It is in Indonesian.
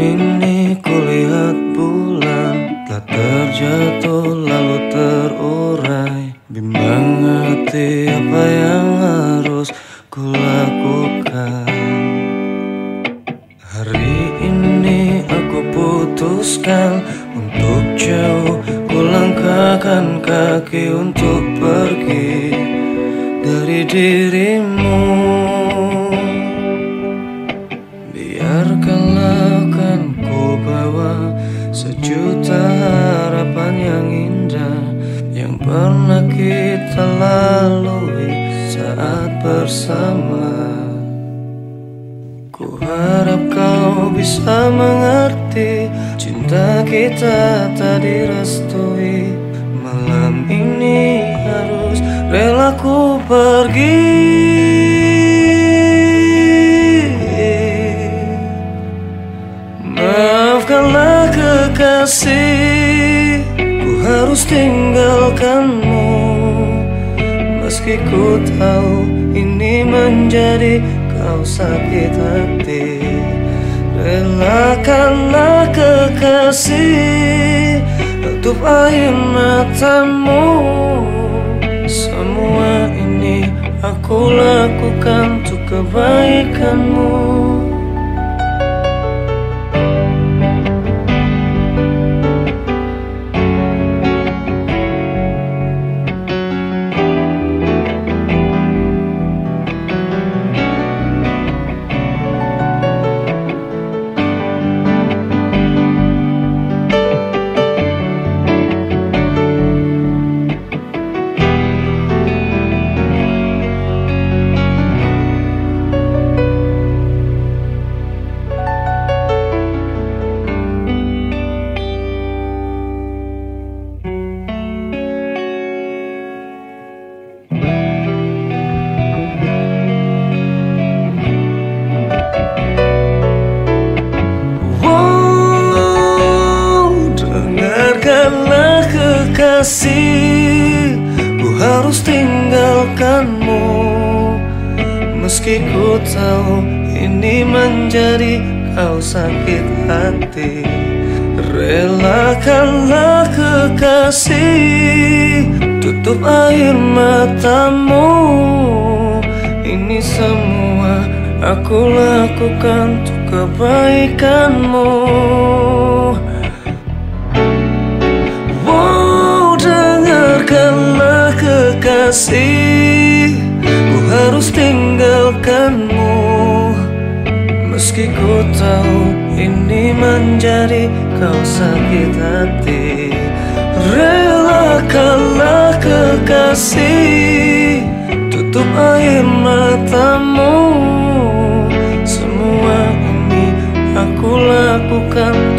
ini kulihat bulan telah terjatuh lalu terurai. Bimbang hati apa yang harus kulakukan. Hari ini aku putuskan untuk jauh, kulangkahkan kaki untuk pergi dari dirimu. Biarkanlah kan ku bawa sejuta harapan yang indah yang pernah kita lalui saat bersama. Ku harap kau bisa mengerti, cinta kita tak direstui. Malam ini harus rela ku pergi. Maafkanlah kekasih, ku harus tinggalkanmu. Meski ku tahu ini menjadi kau sakit hati, relakanlah kekasih, tutup air matamu. Semua ini aku lakukan untuk kebaikanmu. Dengarkanlah kekasih, ku harus tinggalkanmu. Meski ku tahu ini menjadi kau sakit hati, relakanlah kekasih, tutup air matamu. Ini semua aku lakukan untuk kebaikanmu. Dengarkanlah kekasih, ku harus tinggalkanmu. Meski ku tahu ini menjadi kau sakit hati, relakanlah kekasih, tutup air matamu. Semua ini aku lakukan